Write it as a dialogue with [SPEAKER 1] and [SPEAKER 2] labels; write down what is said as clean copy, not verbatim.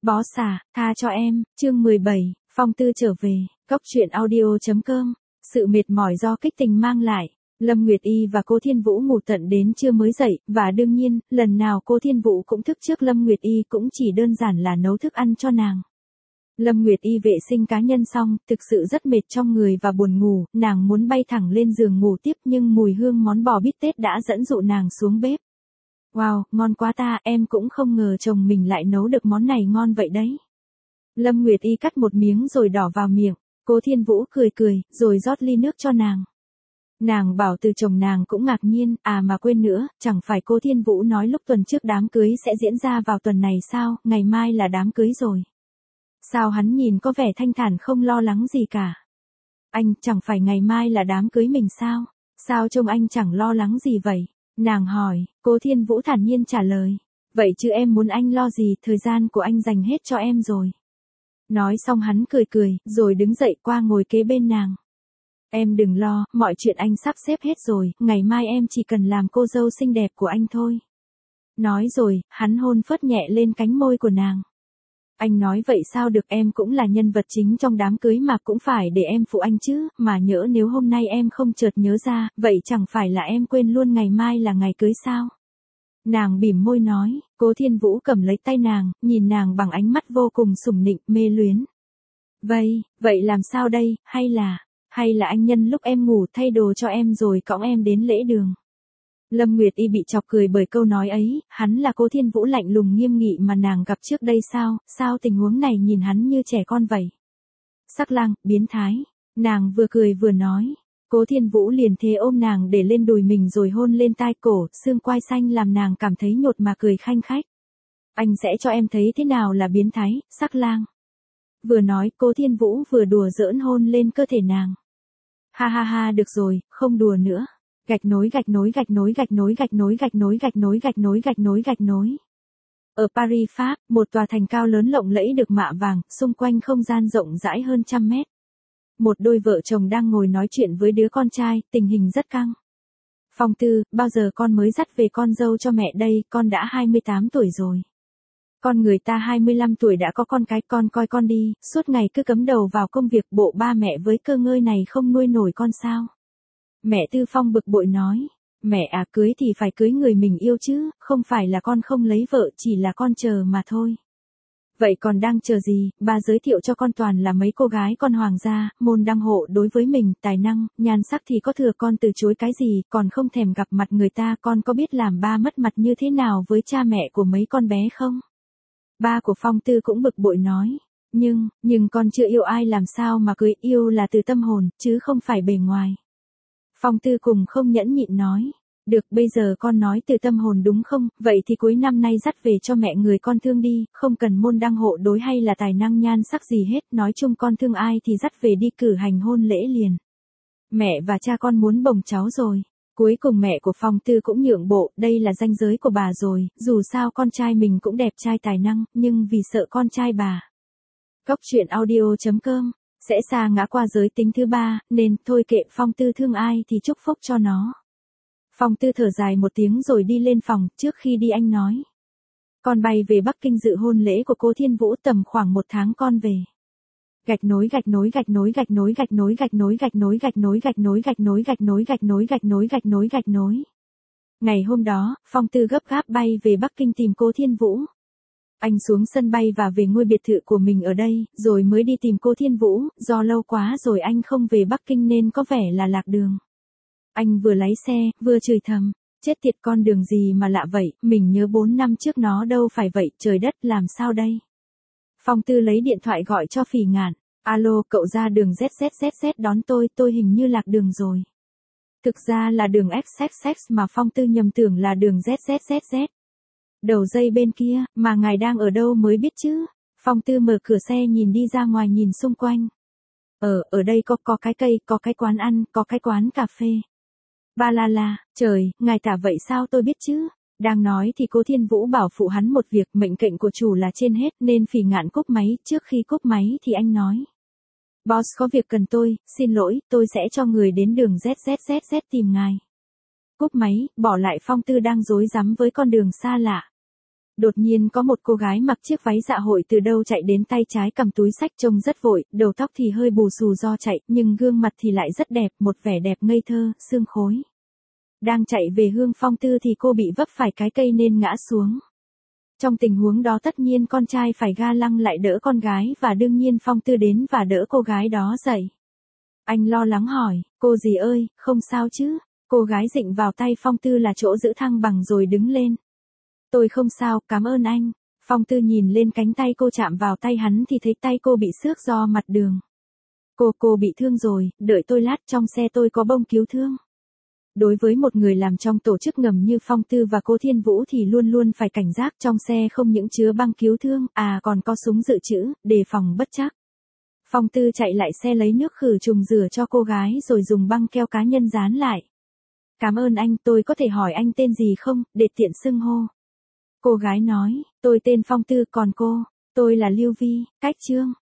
[SPEAKER 1] Boss à, tha cho em, chương 17, Phong Tư trở về, Cóc truyện audio.com, sự mệt mỏi do kích tình mang lại. Lâm Nguyệt Y và cô Thiên Vũ ngủ tận đến trưa mới dậy, và đương nhiên, lần nào cô Thiên Vũ cũng thức trước Lâm Nguyệt Y cũng chỉ đơn giản là nấu thức ăn cho nàng. Lâm Nguyệt Y vệ sinh cá nhân xong, thực sự rất mệt trong người và buồn ngủ, nàng muốn bay thẳng lên giường ngủ tiếp nhưng mùi hương món bò bít tết đã dẫn dụ nàng xuống bếp. Wow, ngon quá ta, em cũng không ngờ chồng mình lại nấu được món này ngon vậy đấy. Lâm Nguyệt Y cắt một miếng rồi đỏ vào miệng, cô Thiên Vũ cười cười, rồi rót ly nước cho nàng. Nàng bảo từ chồng nàng cũng ngạc nhiên, à mà quên nữa, chẳng phải cô Thiên Vũ nói lúc tuần trước đám cưới sẽ diễn ra vào tuần này sao, ngày mai là đám cưới rồi. Sao hắn nhìn có vẻ thanh thản không lo lắng gì cả. Anh, chẳng phải ngày mai là đám cưới mình sao? Sao trông anh chẳng lo lắng gì vậy? Nàng hỏi, cô Thiên Vũ thản nhiên trả lời. Vậy chứ em muốn anh lo gì, thời gian của anh dành hết cho em rồi. Nói xong hắn cười cười, rồi đứng dậy qua ngồi kế bên nàng. Em đừng lo, mọi chuyện anh sắp xếp hết rồi, ngày mai em chỉ cần làm cô dâu xinh đẹp của anh thôi. Nói rồi, hắn hôn phớt nhẹ lên cánh môi của nàng. Anh nói vậy sao được, em cũng là nhân vật chính trong đám cưới mà cũng phải để em phụ anh chứ, mà nhỡ nếu hôm nay em không chợt nhớ ra, vậy chẳng phải là em quên luôn ngày mai là ngày cưới sao? Nàng bỉm môi nói, cô Thiên Vũ cầm lấy tay nàng, nhìn nàng bằng ánh mắt vô cùng sủng nịnh, mê luyến. Vậy làm sao đây, hay là anh nhân lúc em ngủ thay đồ cho em rồi cõng em đến lễ đường. Lâm Nguyệt Y bị chọc cười bởi câu nói ấy, hắn là cô Thiên Vũ lạnh lùng nghiêm nghị mà nàng gặp trước đây sao tình huống này nhìn hắn như trẻ con vậy. Sắc lang, biến thái, nàng vừa cười vừa nói. Cô Thiên Vũ liền thế ôm nàng để lên đùi mình rồi hôn lên tai cổ, xương quai xanh làm nàng cảm thấy nhột mà cười khanh khách. Anh sẽ cho em thấy thế nào là biến thái, sắc lang. Vừa nói cô Thiên Vũ vừa đùa giỡn hôn lên cơ thể nàng. Ha ha ha, được rồi, không đùa nữa. Gạch nối. Ở Paris, Pháp, một tòa thành cao lớn lộng lẫy được mạ vàng, xung quanh không gian rộng rãi hơn 100 mét. Một đôi vợ chồng đang ngồi nói chuyện với đứa con trai, tình hình rất căng. Phong Tư, bao giờ con mới dắt về con dâu cho mẹ đây, con đã 28 tuổi rồi. Con người ta 25 tuổi đã có con cái, con coi con đi, suốt ngày cứ cắm đầu vào công việc, bộ ba mẹ với cơ ngơi này không nuôi nổi con sao. Mẹ Tư Phong bực bội nói, mẹ à, cưới thì phải cưới người mình yêu chứ, không phải là con không lấy vợ, chỉ là con chờ mà thôi. Vậy còn đang chờ gì, ba giới thiệu cho con toàn là mấy cô gái con hoàng gia, môn đăng hộ đối với mình, tài năng, nhan sắc thì có thừa, con từ chối cái gì, còn không thèm gặp mặt người ta, con có biết làm ba mất mặt như thế nào với cha mẹ của mấy con bé không? Ba của Phong Tư cũng bực bội nói, nhưng con chưa yêu ai làm sao mà cưới, yêu là từ tâm hồn, chứ không phải bề ngoài. Phong Tư cùng không nhẫn nhịn nói, được, bây giờ con nói từ tâm hồn đúng không, vậy thì cuối năm nay dắt về cho mẹ người con thương đi, không cần môn đăng hộ đối hay là tài năng nhan sắc gì hết, nói chung con thương ai thì dắt về đi cử hành hôn lễ liền. Mẹ và cha con muốn bồng cháu rồi. Cuối cùng mẹ của Phong Tư cũng nhượng bộ, đây là ranh giới của bà rồi, dù sao con trai mình cũng đẹp trai tài năng, nhưng vì sợ con trai bà. Cóc truyện audio.com sẽ xa ngã qua giới tính thứ ba, nên thôi kệ, Phong Tư thương ai thì chúc phúc cho nó. Phong Tư thở dài một tiếng rồi đi lên phòng, trước khi đi anh nói. Con bay về Bắc Kinh dự hôn lễ của cô Thiên Vũ, tầm khoảng 1 tháng con về. Gạch nối. Ngày hôm đó, Phong Tư gấp gáp bay về Bắc Kinh tìm cô Thiên Vũ. Anh xuống sân bay và về ngôi biệt thự của mình ở đây, rồi mới đi tìm cô Thiên Vũ, do lâu quá rồi anh không về Bắc Kinh nên có vẻ là lạc đường. Anh vừa lái xe, vừa chửi thầm, chết tiệt, con đường gì mà lạ vậy, mình nhớ 4 năm trước nó đâu phải vậy, trời đất, làm sao đây? Phong Tư lấy điện thoại gọi cho Phỉ Ngạn, alo, cậu ra đường ZZZZ đón tôi hình như lạc đường rồi. Thực ra là đường XXX mà Phong Tư nhầm tưởng là đường ZZZZ. Đầu dây bên kia, mà ngài đang ở đâu mới biết chứ? Phong Tư mở cửa xe nhìn đi ra ngoài nhìn xung quanh. Ở đây có cái cây, có cái quán ăn, có cái quán cà phê. Ba la la, trời, ngài tả vậy sao tôi biết chứ? Đang nói thì cô Thiên Vũ bảo phụ hắn một việc, mệnh lệnh của chủ là trên hết, nên Phỉ Ngạn cúp máy, trước khi cúp máy thì anh nói. Boss có việc cần tôi, xin lỗi, tôi sẽ cho người đến đường ZZZZ tìm ngài. Cúp máy, bỏ lại Phong Tư đang rối rắm với con đường xa lạ. Đột nhiên có một cô gái mặc chiếc váy dạ hội từ đâu chạy đến, tay trái cầm túi xách trông rất vội, đầu tóc thì hơi bù xù do chạy, nhưng gương mặt thì lại rất đẹp, một vẻ đẹp ngây thơ, xương khối. Đang chạy về hướng Phong Tư thì cô bị vấp phải cái cây nên ngã xuống. Trong tình huống đó tất nhiên con trai phải ga lăng lại đỡ con gái, và đương nhiên Phong Tư đến và đỡ cô gái đó dậy. Anh lo lắng hỏi, cô dì ơi, không sao chứ? Cô gái dịnh vào tay Phong Tư là chỗ giữ thăng bằng rồi đứng lên. Tôi không sao, cảm ơn anh. Phong Tư nhìn lên cánh tay cô, chạm vào tay hắn thì thấy tay cô bị xước do mặt đường. Cô bị thương rồi, đợi tôi lát, trong xe tôi có bông cứu thương. Đối với một người làm trong tổ chức ngầm như Phong Tư và Cố Thiên Vũ thì luôn luôn phải cảnh giác, trong xe không những chứa băng cứu thương, còn có súng dự trữ, đề phòng bất trắc. Phong Tư chạy lại xe lấy nước khử trùng rửa cho cô gái rồi dùng băng keo cá nhân dán lại. Cảm ơn anh, tôi có thể hỏi anh tên gì không, để tiện xưng hô. Cô gái nói, tôi tên Phong Tư, còn cô? Tôi là Lưu Vi, Cách Trương.